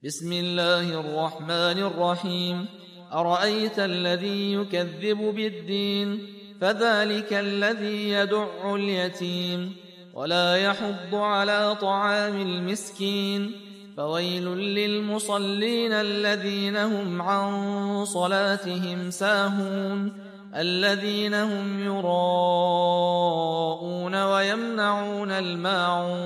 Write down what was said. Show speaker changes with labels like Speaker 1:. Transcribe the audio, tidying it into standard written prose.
Speaker 1: بسم الله الرحمن الرحيم. أرأيت الذي يكذب بالدين فذلك الذي يدع اليتيم ولا يحض على طعام المسكين فويل للمصلين الذين هم عن صلاتهم ساهون الذين هم يراءون ويمنعون الماعون